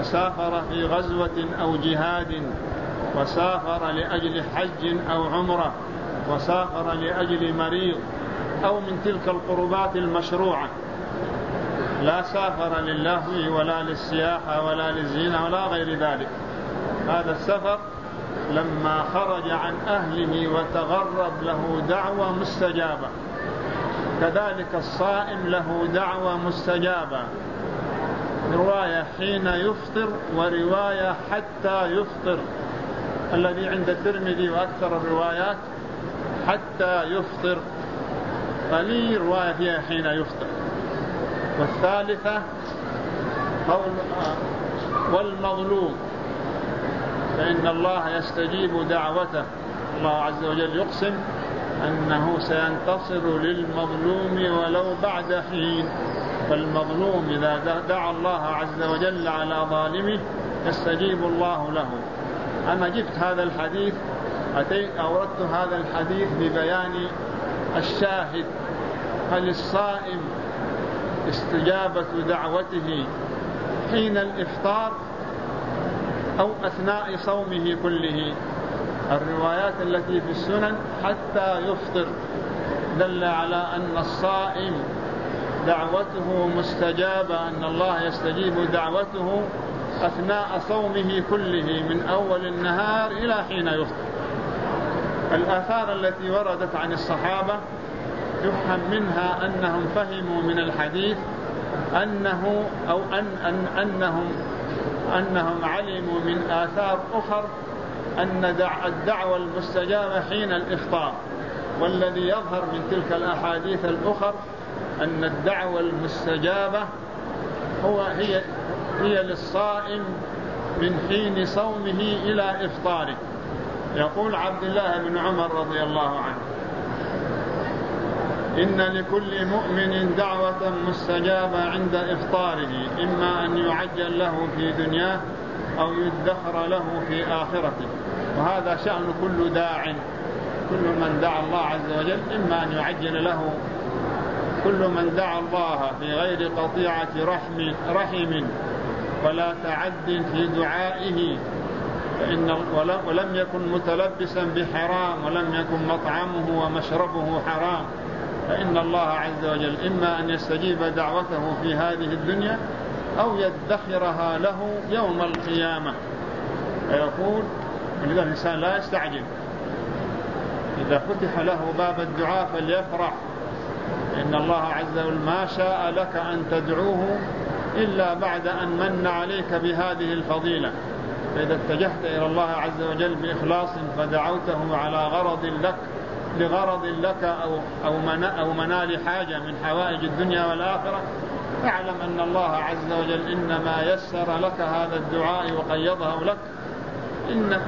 وسافر في غزوة أو جهاد، وسافر لأجل حج أو عمرة، وسافر لأجل مريض، أو من تلك القربات المشروعة، لا سافر للهو ولا للسياحة ولا للزينة ولا غير ذلك. هذا السفر لما خرج عن أهله وتغرب له دعوة مستجابة. كذلك الصائم له دعوة مستجابة، رواية حين يفطر ورواية حتى يفطر. الذي عند الترمذي وأكثر الروايات حتى يفطر، فلي رواية فيها حين يفطر. والثالثة والمظلوم، فإن الله يستجيب دعوته. الله عز وجل يقسم أنه سينتصر للمظلوم ولو بعد حين. فالمظلوم إذا دعا الله عز وجل على ظالمه يستجيب الله له. أنا جبت هذا الحديث، أوردت هذا الحديث ببيان الشاهد. هل الصائم استجابة دعوته حين الإفطار أو أثناء صومه كله؟ الروايات التي في السنن حتى يفطر دل على أن الصائم دعوته مستجابة، أن الله يستجيب دعوته أثناء صومه كله من أول النهار إلى حين يفطر. الآثار التي وردت عن الصحابة يفهم منها أنهم فهموا من الحديث أنهم علموا من آثار أخر أن الدعوة المستجابة حين الإفطار. والذي يظهر من تلك الأحاديث الأخر أن الدعوة المستجابة هي للصائم من حين صومه إلى إفطاره. يقول عبد الله بن عمر رضي الله عنه: إن لكل مؤمن دعوة مستجابة عند إفطاره، إما أن يعجل له في دنياه أو يدخر له في آخرته. وهذا شأن كل داع، كل من دعا الله عز وجل إما أن يعجل له. كل من دعا الله في غير قطيعة رحم ولا تعد في دعائه ولم يكن متلبسا بحرام ولم يكن مطعمه ومشربه حرام، فإن الله عز وجل إما أن يستجيب دعوته في هذه الدنيا أو يدخرها له يوم القيامة. فيقول ولذا الإنسان لا يستعجل، إذا فتح له باب الدعاء فليفرح، إن الله عز وجل ما شاء لك أن تدعوه إلا بعد أن من عليك بهذه الفضيلة. فإذا اتجهت إلى الله عز وجل بإخلاص فدعوته على لغرض لك أو منال حاجة من حوائج الدنيا والآخرة، فاعلم أن الله عز وجل إنما يسر لك هذا الدعاء وقيضه لك إن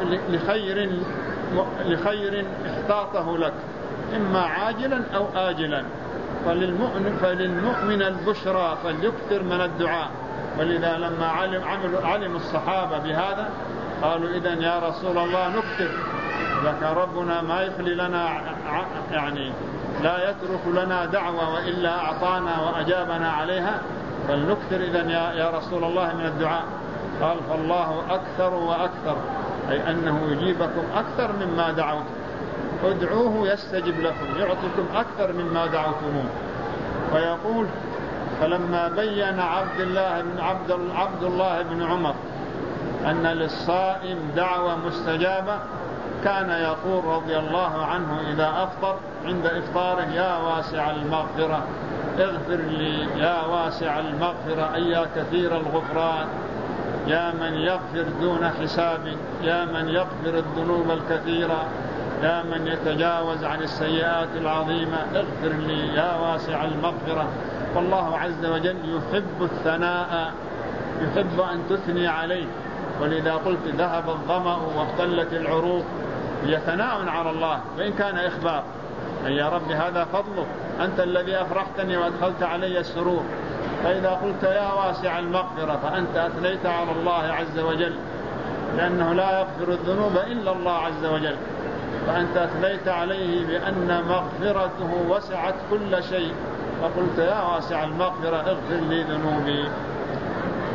لخير احتاطه لك، إما عاجلا أو آجلا. فللمؤمن البشرى فليكثر من الدعاء. ولذا لما علم الصحابة بهذا قالوا: إذن يا رسول الله نكثر، لك ربنا ما يخلي لنا، يعني لا يترك لنا دعوة وإلا أعطانا وأجابنا عليها، فلنكثر إذن يا رسول الله من الدعاء. قال: فالله أكثر وأكثر، أي أنه يجيبكم أكثر مما دعوتم، ادعوه يستجب لكم، يعطيكم أكثر مما دعوتموه. ويقول: فلما بين عبد الله بن عمر أن للصائم دعوة مستجابة كان يقول رضي الله عنه إذا أفطر عند إفطاره: يا واسع المغفرة اغفر لي، يا واسع المغفرة أي يا كثير الغفران، يا من يغفر دون حساب، يا من يغفر الذنوب الكثيرة، يا من يتجاوز عن السيئات العظيمة، اغفر لي يا واسع المغفرة. والله عز وجل يحب الثناء، يحب أن تثني عليه. ولذا قلت: ذهب الظمأ واختلت العروق، هي ثناء على الله وإن كان إخبار، أي يا رب هذا فضلك، أنت الذي أفرحتني وأدخلت علي السرور. فإذا قلت يا واسع المغفرة فأنت أثنيت على الله عز وجل، لأنه لا يغفر الذنوب إلا الله عز وجل، فأنت أثنيت عليه بأن مغفرته وسعت كل شيء، فقلت يا واسع المغفرة اغفر لي ذنوبي.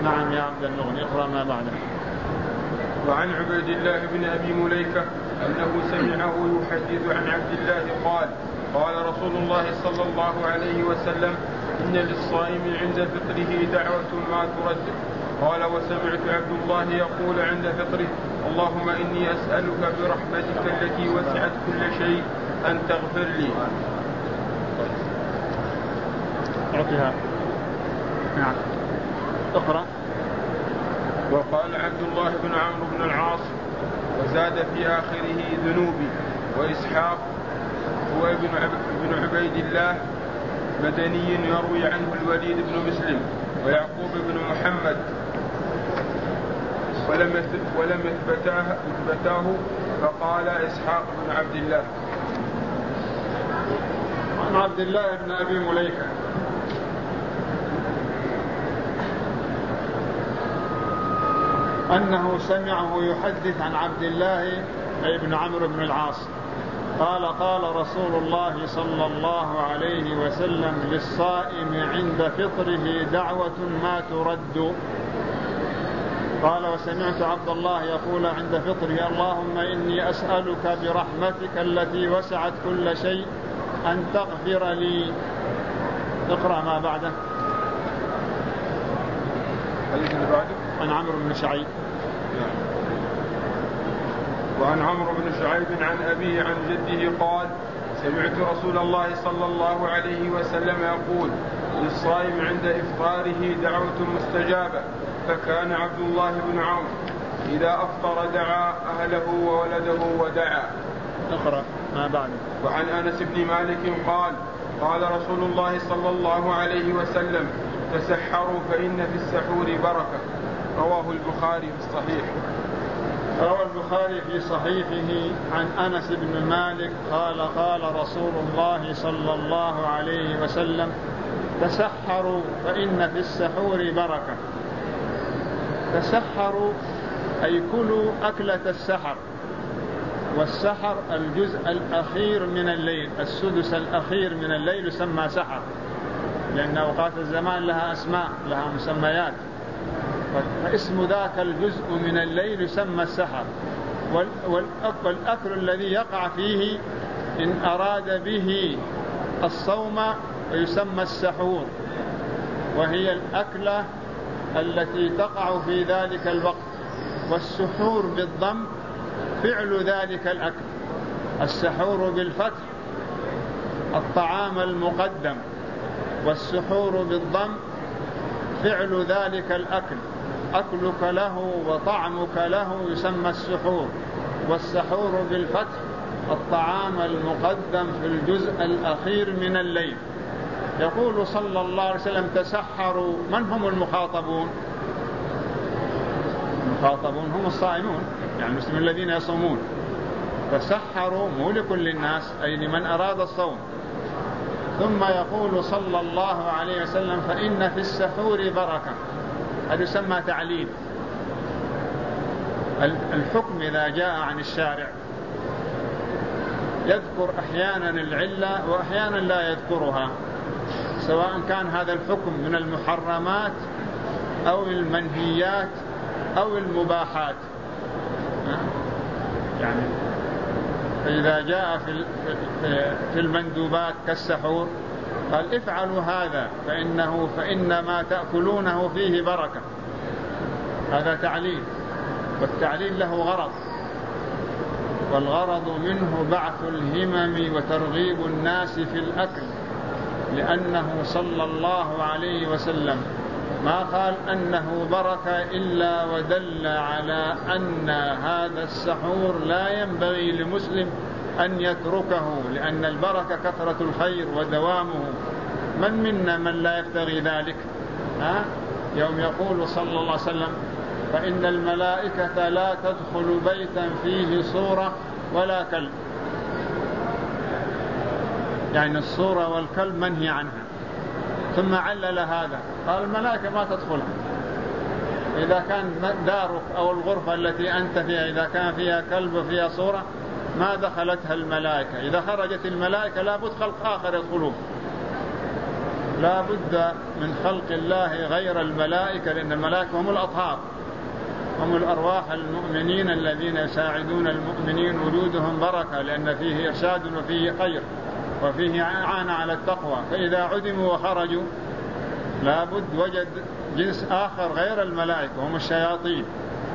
نعم يا عبد المغني، اقرأ ما بعده. وعن عبيد الله بن أبي مليكة أنه سمعه يحدث عن عبد الله قال قال رسول الله صلى الله عليه وسلم إن للصائم عند فطره دعوة ما ترد. قال وسمعت عبد الله يقول عند فطره اللهم إني أسألك برحمتك التي وسعت كل شيء أن تغفر لي. أعطيها. نعم اقرأ. وقال عبد الله بن عمرو بن العاص وزاد في آخره ذنوبي. وإسحاق هو ابن عبيد الله مدني يروي عنه الوليد بن مسلم ويعقوب بن محمد ولم يثبتاه فقال إسحاق بن عبد الله. عن عبد الله بن أبي مليكة أنه سمعه يحدث عن عبد الله بن عمرو بن العاص قال قال رسول الله صلى الله عليه وسلم للصائم عند فطره دعوة ما ترد. قال وسمعت عبد الله يقول عند فطره اللهم إني أسألك برحمتك التي وسعت كل شيء أن تغفر لي. اقرأ ما بعده. عن عمرو بن شعيب. وعن عمرو بن شعيب عن أبيه عن جده قال سمعت رسول الله صلى الله عليه وسلم يقول للصائم عند إفطاره دعوة مستجابة. فكان عبد الله بن عمرو إذا أفطر دعا أهله وولده ودعا. اقرأ ما بعده. وعن أنس بن مالك قال قال رسول الله صلى الله عليه وسلم تسحروا فإن في السحور بركة. رواه البخاري في الصحيح. روى البخاري في صحيحه عن أنس بن مالك قال قال رسول الله صلى الله عليه وسلم تسحروا فإن في السحور بركة. تسحروا أي كلوا أكلة السحر. والسحر الجزء الأخير من الليل، السدس الأخير من الليل يسمى سحر، لأن أوقات الزمان لها أسماء لها مسميات، فاسم ذاك الجزء من الليل يسمى السحر. والأكل الذي يقع فيه إن أراد به الصوم يسمى السحور، وهي الأكلة التي تقع في ذلك الوقت. والسحور بالضم فعل ذلك الأكل. السحور بالفتح الطعام المقدم، والسحور بالضم فعل ذلك الأكل. أكلك له وطعمك له يسمى السحور. والسحور بالفتح الطعام المقدم في الجزء الأخير من الليل. يقول صلى الله عليه وسلم تسحروا. من هم المخاطبون؟ المخاطبون هم الصائمون، يعني المسلمين الذين يصومون. تسحروا مو لكل الناس، أي لمن أراد الصوم. ثم يقول صلى الله عليه وسلم فإن في السحور بركة. هذا يسمى تعليل. الحكم إذا جاء عن الشارع يذكر أحيانا العلة وأحيانا لا يذكرها، سواء كان هذا الحكم من المحرمات أو المنهيات أو المباحات. يعني فإذا جاء في المندوبات كالسحور قال افعلوا هذا فإن ما تأكلونه فيه بركة. هذا تعليل، والتعليل له غرض، والغرض منه بعث الهمم وترغيب الناس في الأكل، لأنه صلى الله عليه وسلم ما قال أنه بركة إلا ودل على أن هذا السحور لا ينبغي لمسلم أن يتركه، لأن البركة كثرة الخير ودوامه. من منا من لا يبتغي ذلك؟ يوم يقول صلى الله عليه وسلم فإن الملائكة لا تدخل بيتا فيه صورة ولا كلب، يعني الصورة والكلب منهي عنها. ثم علل هذا قال الملائكة ما تدخلها. إذا كان دارك أو الغرفة التي أنت فيها إذا كان فيها كلب وفيها صورة ما دخلتها الملائكة. إذا خرجت الملائكة لابد خلق آخر يدخلون. لا بد من خلق الله غير الملائكة، لأن الملائكة هم الأطهار، هم الأرواح المؤمنين الذين يساعدون المؤمنين، وجودهم بركة لأن فيه إرشاد وفيه خير وفيه إعانة على التقوى. فإذا عدموا وخرجوا لا بد وجد جنس آخر غير الملائكة هم الشياطين.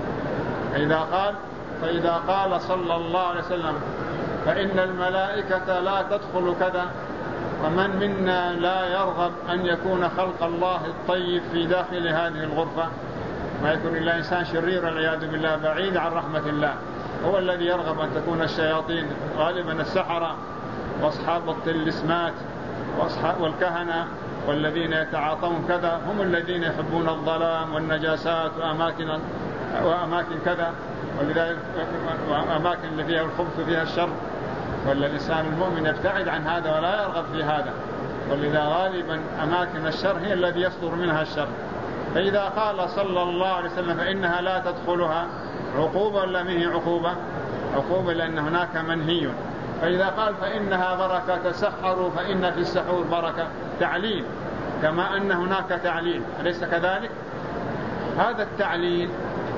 فإذا قال صلى الله عليه وسلم فإن الملائكة لا تدخل كذا، ومن منا لا يرغب أن يكون خلق الله الطيب في داخل هذه الغرفة؟ ما يكون إلا إنسان شرير والعياذ بالله بعيد عن رحمة الله، هو الذي يرغب أن تكون الشياطين غالبا السحرة وأصحاب الطلسمات والكهنة والذين يتعاطون كذا، هم الذين يحبون الظلام والنجاسات وأماكن كذا، وأماكن اللي فيها الخبث فيها الشر، والإنسان المؤمن يبتعد عن هذا ولا يرغب في هذا، ولذا غالبا أماكن الشر هي الذي يصدر منها الشر. فإذا قال صلى الله عليه وسلم فإنها لا تدخلها، عقوبة ولا منه عقوبة لأن هناك منهي. فإذا قال فإنها بركة تسحروا فإن في السحور بركة، تعليل، كما أن هناك تعليل، أليس كذلك؟ هذا التعليل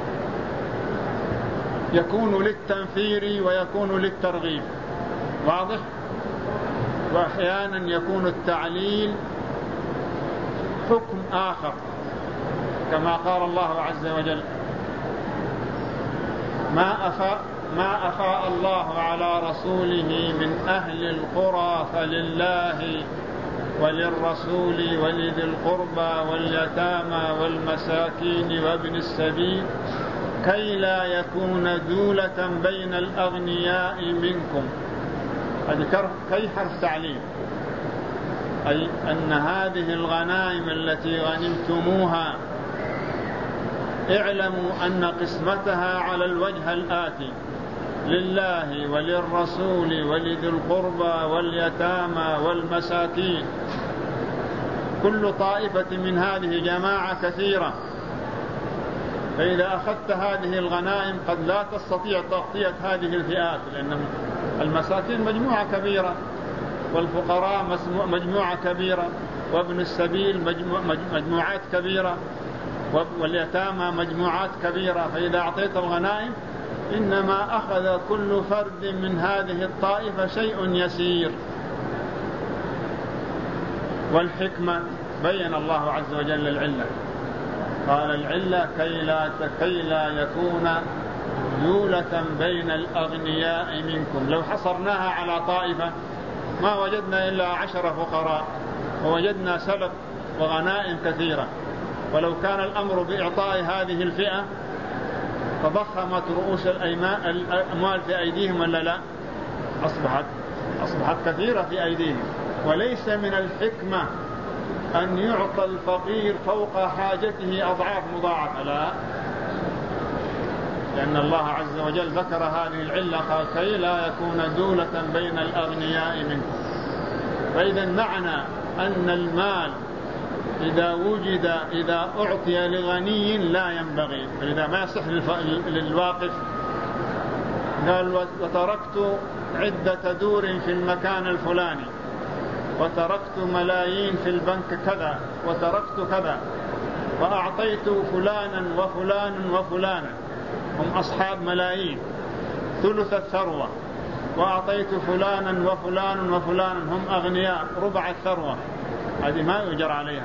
يكون للتنفير ويكون للترغيب، واضح؟ وأحيانا يكون التعليل حكم آخر، كما قال الله عز وجل ما أفاء الله على رسوله من أهل القرى فلله وللرسول ولذي القربى واليتامى والمساكين وابن السبيل كي لا يكون دولة بين الأغنياء منكم. هذه كي حرف تعليل، أي أن هذه الغنائم التي غنمتموها اعلموا أن قسمتها على الوجه الآتي: لله وللرسول ولذي القربى واليتامى والمساكين. كل طائفة من هذه جماعة كثيرة، فإذا أخذت هذه الغنائم قد لا تستطيع تغطية هذه الفئات، لأن المساكين مجموعة كبيرة، والفقراء مجموعة كبيرة، وابن السبيل مجموعات كبيرة، واليتامى مجموعات كبيرة. فإذا أعطيت الغنائم إنما أخذ كل فرد من هذه الطائفة شيء يسير. والحكمة بين الله عز وجل العلة، قال العلة كي لا يكون دولة بين الأغنياء منكم. لو حصرناها على طائفة ما وجدنا إلا 10 فقراء، ووجدنا سلب وغنائم كثيرة. ولو كان الأمر بإعطاء هذه الفئة فضخمت رؤوس الأموال في أيديهم ولا لا؟ أصبحت كثيرة في أيديهم. وليس من الحكمة أن يعطى الفقير فوق حاجته أضعاف مضاعفة، لا، لأن الله عز وجل ذكر هذه العلة، قال كي لا يكون دولة بين الأغنياء منكم. فإذا معنى أن المال إذا أعطي لغني لا ينبغي، فإذا ما يصح للواقف. قال وتركت عدة دور في المكان الفلاني، وتركت ملايين في البنك كذا، وتركت كذا، وأعطيت فلانا وفلانا وفلانا، هم أصحاب ملايين، ثلث الثروة، وأعطيت فلانا وفلانا وفلانا هم أغنياء، ربع الثروة. هذه ما يؤجر عليها،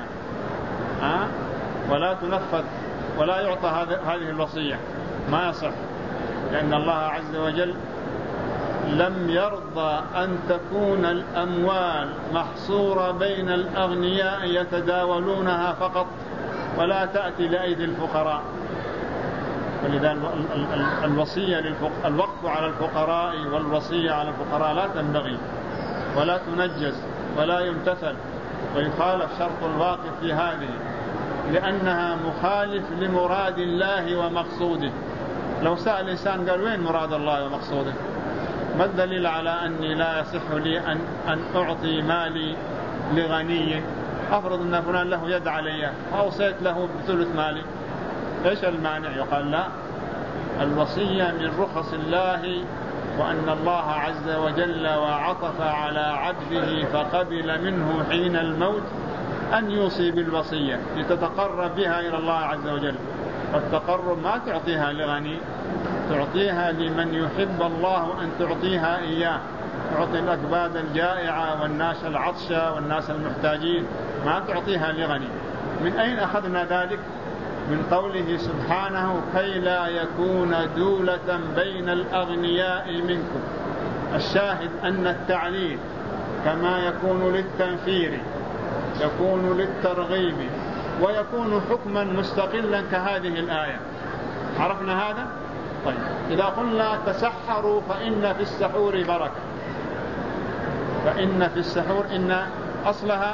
ولا تنفذ ولا يعطى هذه الوصية، ما يصح، لأن الله عز وجل لم يرضى أن تكون الأموال محصورة بين الأغنياء يتداولونها فقط ولا تأتي لأيدي الفقراء. ولذا الوصية الوقف على الفقراء والوصية على الفقراء لا تنبغي ولا تنجز ولا يمتثل، ويخالف شرط الواقف في هذه، لأنها مخالف لمراد الله ومقصوده. لو سأل الإنسان قال وين مراد الله ومقصوده؟ ما الدليل على أني لا يصح لي أن أعطي مالي لغني؟ أفرض أن فلان له يد علي أوصيت له بثلث مالي، إيش المانع؟ يقال لا، الوصية من رخص الله، وأن الله عز وجل وعطف على عبده فقبل منه حين الموت أن يوصي بالوصية لتتقرب بها إلى الله عز وجل. فالتقرب ما تعطيها لغني، تعطيها لمن يحب الله أن تعطيها إياه. تعطي الأكباد الجائعة والناس العطشة والناس المحتاجين، ما تعطيها لغني. من أين أخذنا ذلك؟ من قوله سبحانه: كي لا يكون دولة بين الأغنياء منكم. الشاهد أن التعليل كما يكون للتنفير يكون للترغيب ويكون حكما مستقلا كهذه الآية. عرفنا هذا؟ طيب، إذا قلنا تسحروا فإن في السحور بركة، فإن في السحور إن أصلها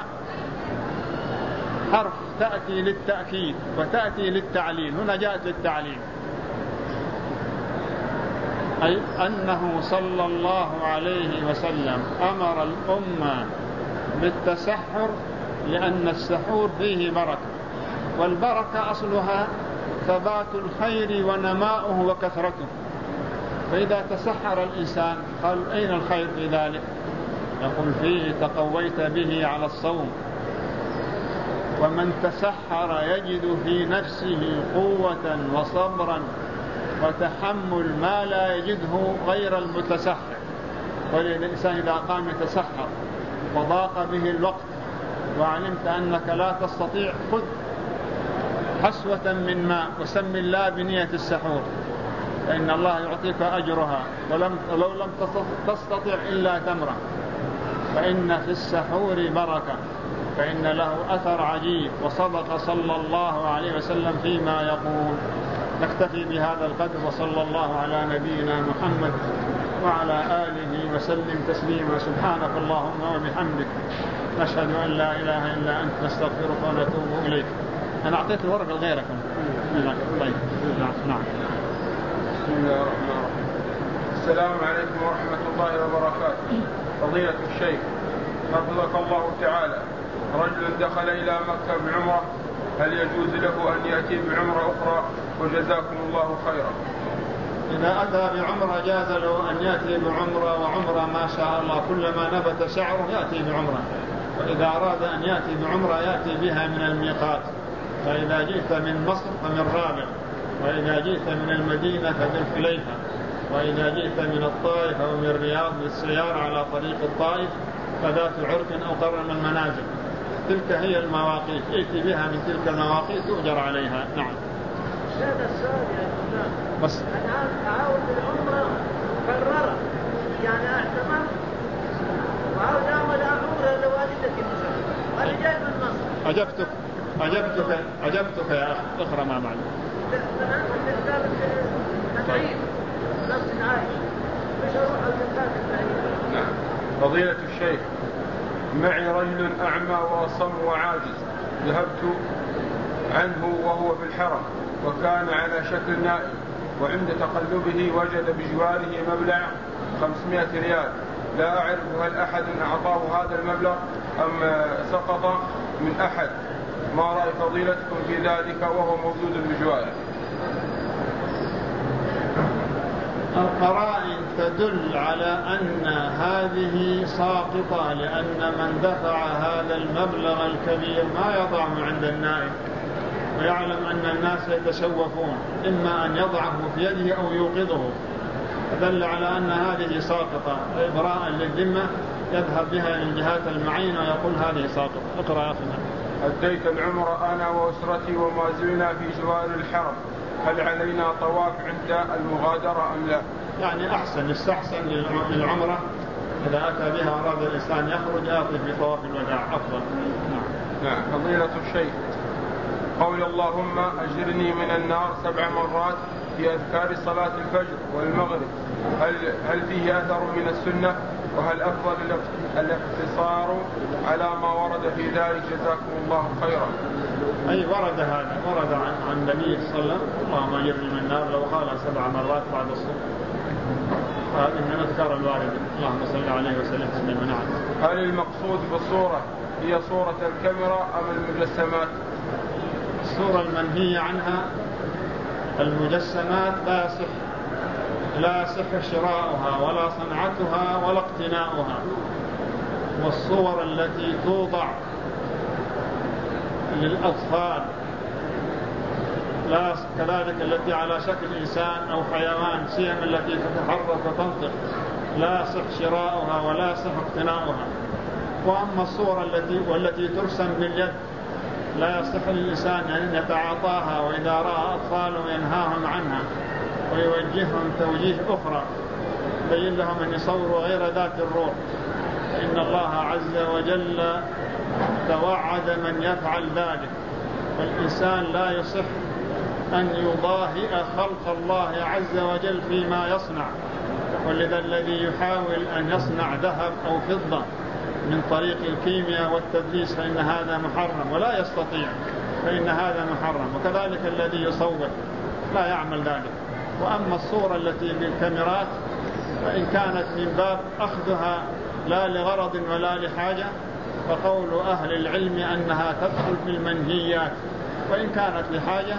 حرف تأتي للتأكيد وتأتي للتعليل، هنا جاءت للتعليل، أي أنه صلى الله عليه وسلم أمر الأمة بالتسحر لأن السحور فيه بركة، والبركة أصلها ثبات الخير ونماؤه وكثرته. فإذا تسحر الإنسان قال: أين الخير في ذلك؟ يقول: فيه تقويت به على الصوم. ومن تسحر يجد في نفسه قوة وصبرا وتحمل ما لا يجده غير المتسحر. والإنسان إذا قام يتسحر وضاق به الوقت وعلمت أنك لا تستطيع، خذ حسوة من ماء وسم الله بنية السحور، فإن الله يعطيك أجرها، ولو لم تستطع إلا تمرة. فإن في السحور بركة، فإن له أثر عجيب، وصدق صلى الله عليه وسلم فيما يقول. نكتفي بهذا القدر، وصلى الله على نبينا محمد وعلى آله وسلم تسليما. سبحانك اللهم وبحمدك، نشهد أن لا إله إلا أنت، نستغفرك ونتوب إليك. أنا أعطيت الورقة لغيركم. طيب، نعم. بسم الله الرحمن الرحيم. السلام عليكم ورحمة الله وبركاته. فضيلة الشيخ حفظك الله تعالى، رجل دخل إلى مكة بعمرة، هل يجوز له أن يأتي بعمرة أخرى؟ وجزاكم الله خيرا. إذا أتى بعمرة جاز له أن يأتي بعمرة، وعمرة ما شاء الله كلما نبت شعره يأتي بعمرة. وإذا أراد أن يأتي بعمرة يأتي بها من الميقات، فإذا جئت من مصر فمن رابغ، وإذا جئت من المدينة فبالحليفة، وإذا جئت من الطائف أو من الرياض بالسيارة على طريق الطائف فذات عرق أو قرن المنازل. تلك هي المواقيت، ائتي بها من تلك المواقيت تؤجر عليها. نعم. هذا السؤال يا فلان، بس أنا أعاود العمرة مكررة، يعني أعتمر وأعود أعمل عمرة لوالدتي مثلا، وأنا جاي من مصر. أجبتك يا أخ، اقرأ ما معنا. طيب. نفس عايش مش أروح الزكاة الثانية. نعم. فضيلة الشيخ، معي رجل أعمى وأصم وعاجز، ذهبت عنه وهو في الحرم وكان على شكل نائم، وعند تقلبه وجد بجواره مبلغ 500 ريال، لا أعرف هل أحد أعطاه هذا المبلغ أم سقط من أحد. ما رأي فضيلتكم في ذلك وهو موجود بجواره؟ القرائن تدل على أن هذه ساقطة، لأن من دفع هذا المبلغ الكبير ما يضعه عند النائم، ويعلم أن الناس يتشوفون، إما أن يضعه في يده أو يوقظه، فدل على أن هذه ساقطة. إبراء للذمة يذهب بها للجهات المعينة ويقول هذه ساقطة. اقرأ يا أخي. أديت العمرة أنا وأسرتي وما زلنا في جوار الحرم، هل علينا طواف عند المغادرة أم لا؟ يعني أحسن، يستحسن للعمرة إذا أتى بها أراد الإنسان يخرج يأتي بطواف الوداع أفضل. نعم. فضيلة الشيخ، قول اللهم أجرني من النار 7 مرات في أذكار صلاة الفجر والمغرب، هل فيه أثر من السنة؟ وهل أفضل الاقتصار على ما ورد في ذلك؟ جزاكم الله خيرا. أي ورد هذا، ورد عن النبي صلى الله عليه وسلم: اللهم أجرني من النار، لو قالها 7 مرات بعد الصبح. هذه من الأذكار الواردة. اللهم صل عليه وسلم تسليما. نعم. هل المقصود بالصورة هي صورة الكاميرا أم المجسمات؟ الصورة المنهية عنها المجسمات لا يصح شراؤها ولا صنعتها ولا اقتناؤها. والصور التي توضع للأطفال، لا كذلك التي على شكل إنسان أو حيوان، سيما التي تتحرك وتنطق، لا يصح شراؤها ولا يصح اقتناؤها. وأما الصورة والتي ترسم باليد لا يصح للإنسان أن يتعاطاها، وإذا رأى أطفاله ينهاهم عنها ويوجههم توجيه أخرى، بين لهم أن يصوروا غير ذات الروح، فإن الله عز وجل توعد من يفعل ذلك. والإنسان لا يصح أن يضاهئ خلق الله عز وجل فيما يصنع. ولذا الذي يحاول أن يصنع ذهب أو فضة من طريق الكيمياء والتدليس فإن هذا محرم، ولا يستطيع، فإن هذا محرم. وكذلك الذي يصور لا يعمل ذلك. وأما الصورة التي بالكاميرات فإن كانت من باب أخذها لا لغرض ولا لحاجة فقول أهل العلم أنها تدخل في المنهيات، وإن كانت لحاجة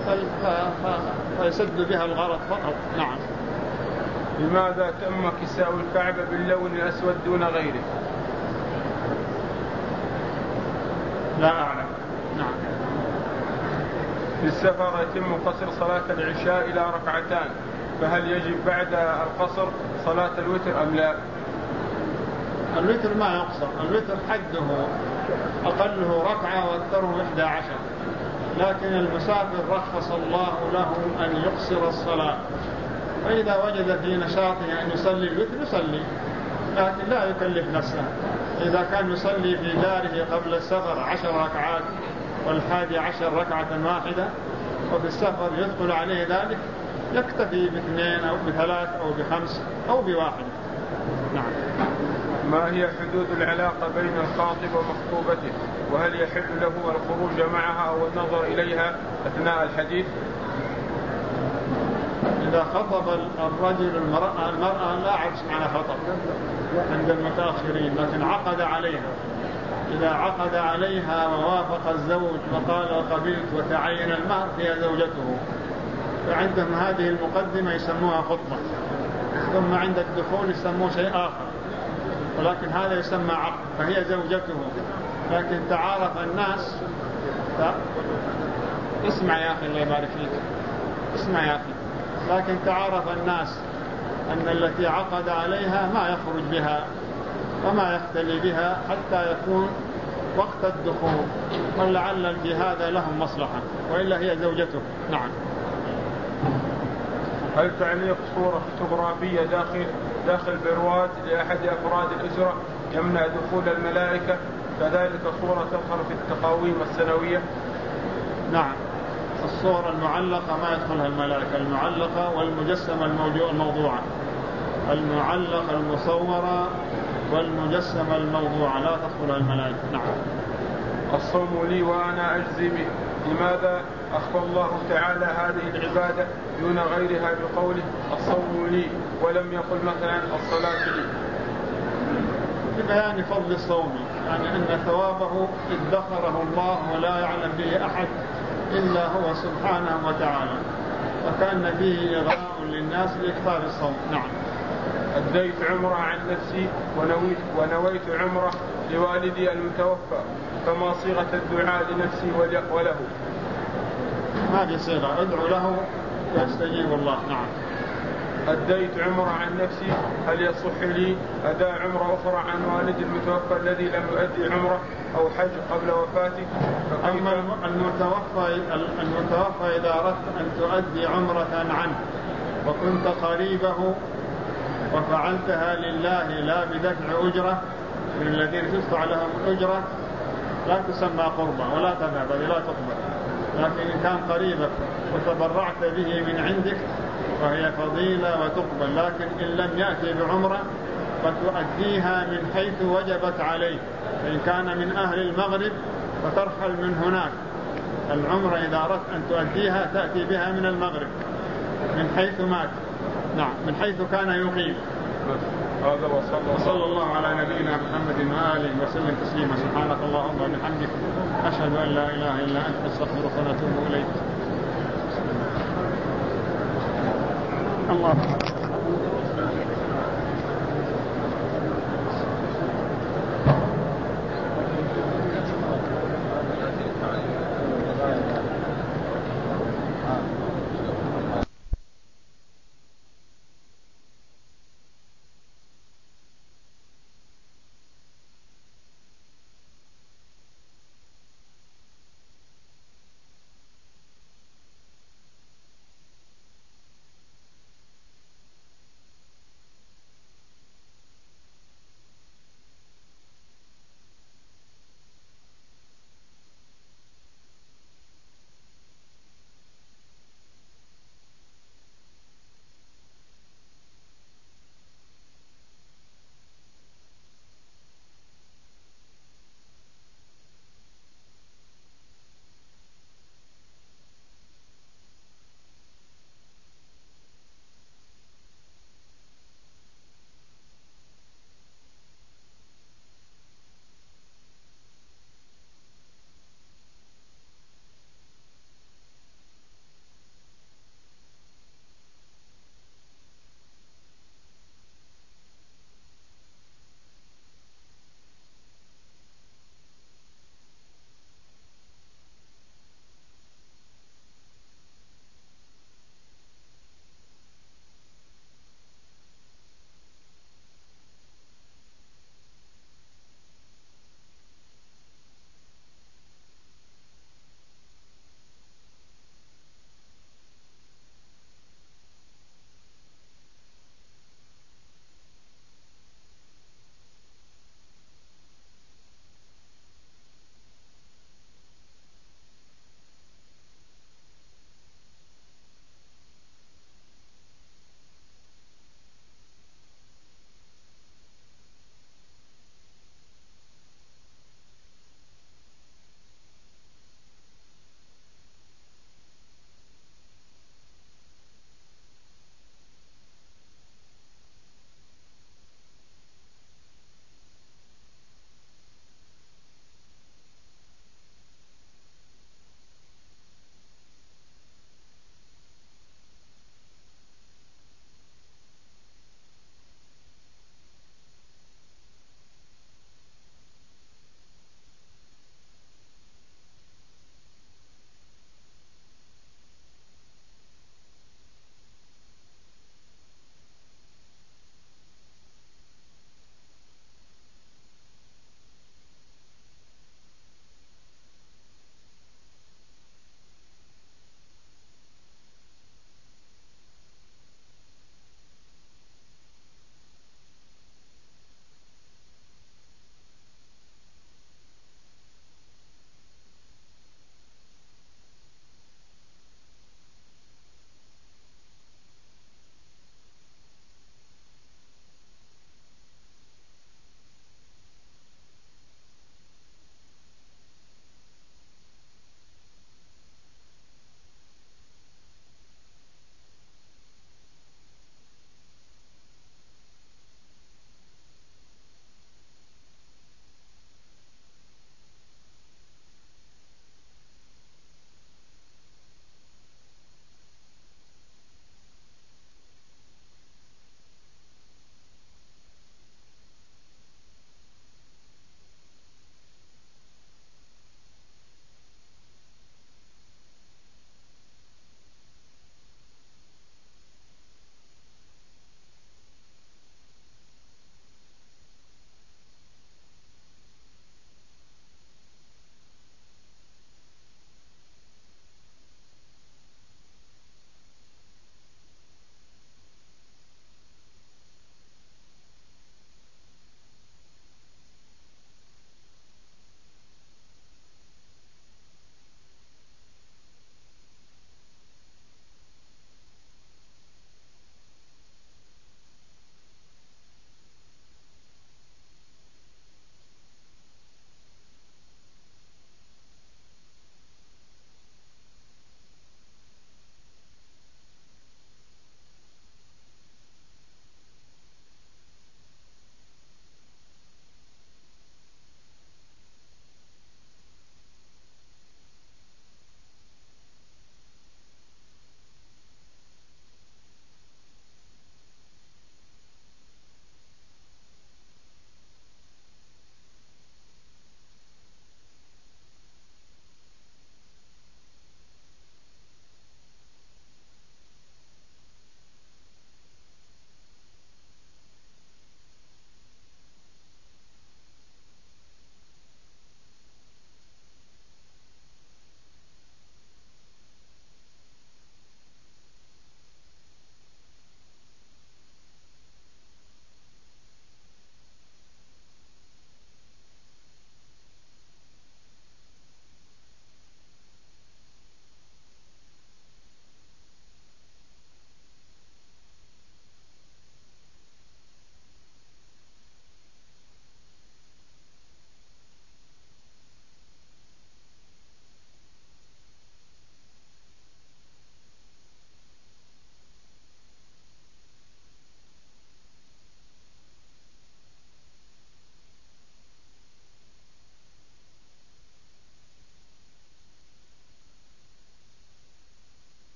فيسد بها الغرض فقط. نعم. لماذا تم كساء الكعبة باللون الأسود دون غيره؟ لا أعلم. نعم. في السفر يتم قصر صلاة العشاء إلى ركعتان، فهل يجب بعد القصر صلاة الوتر أم لا؟ الوتر ما يقصر، الوتر حده أقله ركعة وأكثره 11، لكن المسافر رخص الله له أن يقصر الصلاة، فإذا وجد في نشاطه أن يصلي الوتر يصلي، لكن لا يكلف نفسه. إذا كان يصلي في داره قبل السفر 10 ركعات وال11 ركعة واحدة، وفي السفر يدخل عليه ذلك، يكتفي ب2 أو ب3 أو ب5 أو ب1. نعم. ما هي حدود العلاقة بين الخاطب ومخطوبته؟ وهل يحل له الخروج معها أو النظر إليها أثناء الحديث؟ إذا خطب الرجل المرأة لا عكس على خطب عند المتأخرين، لكن عقد عليها. إذا عقد عليها ووافق الزوج وقال قبلت وتعين المهر هي زوجته، فعندهم هذه المقدمة يسموها خطبة، ثم عند الدخول يسموه شيء آخر، ولكن هذا يسمى عقد، فهي زوجته. لكن تعارف الناس اسمع يا أخي الله يبارك فيك، اسمع يا أخي. لكن تعارف الناس أن التي عقد عليها ما يخرج بها وما يختلي بها حتى يكون وقت الدخول، ولعل في هذا لهم مصلحة، وإلا هي زوجته. نعم. هل تعليق صورة فوتوغرافية داخل برواز لأحد أفراد الأسرة يمنع دخول الملائكة، كذلك صورة تظهر في التقاويم السنوية؟ نعم. الصورة المعلقة ما يدخلها الملائكة، المعلقة والمجسمة الموضوعة، المعلقة المصورة والمجسمة الموضوعة لا تدخلها الملائكة. نعم. الصوم لي وأنا أجزي به، لماذا أخفى الله تعالى هذه العبادة دون غيرها بقوله الصوم لي، ولم يقل مثلا الصلاة لي؟ ببيان فضل الصوم، يعني أن ثوابه ادخره الله ولا يعلم به أحد إلا هو سبحانه وتعالى، وكان فيه إغراء للناس لإكثار الصوم. نعم. أديت عمرة عن نفسي ونويت عمرة لوالدي المتوفى، فما صيغة الدعاء لنفسي وله؟ ما في صيغة، ادعو له ويستجيب الله. نعم. أديت عمرة عن نفسي، هل يصح لي أداء عمرة أخرى عن والدي المتوفى الذي لم يؤدي عمرة أو حج قبل وفاته؟ أما المتوفى إذا أردت أن تؤدي عمرة عنه وكنت قريبه وفعلتها لله لا بدفع أجرة من الذين تدفع لهم الأجرة لا تسمى قربة ولا تذهب، لا تقبل. لكن إن كان قريبك وتبرعت به من عندك فهي فضيلة وتقبل. لكن إن لم يأتي بعمرة فتؤديها من حيث وجبت عليه، فإن كان من أهل المغرب فترحل من هناك. العمرة إذا أردت أن تؤديها تأتي بها من المغرب من حيث مات. نعم، من حيث كان يقيم. هذا وصلى الله على نبينا محمد وآله وسلم تسليما. سبحانك اللهم وبحمدك، أشهد أن لا إله إلا أنت، أستغفرك ونتوب إليك. الله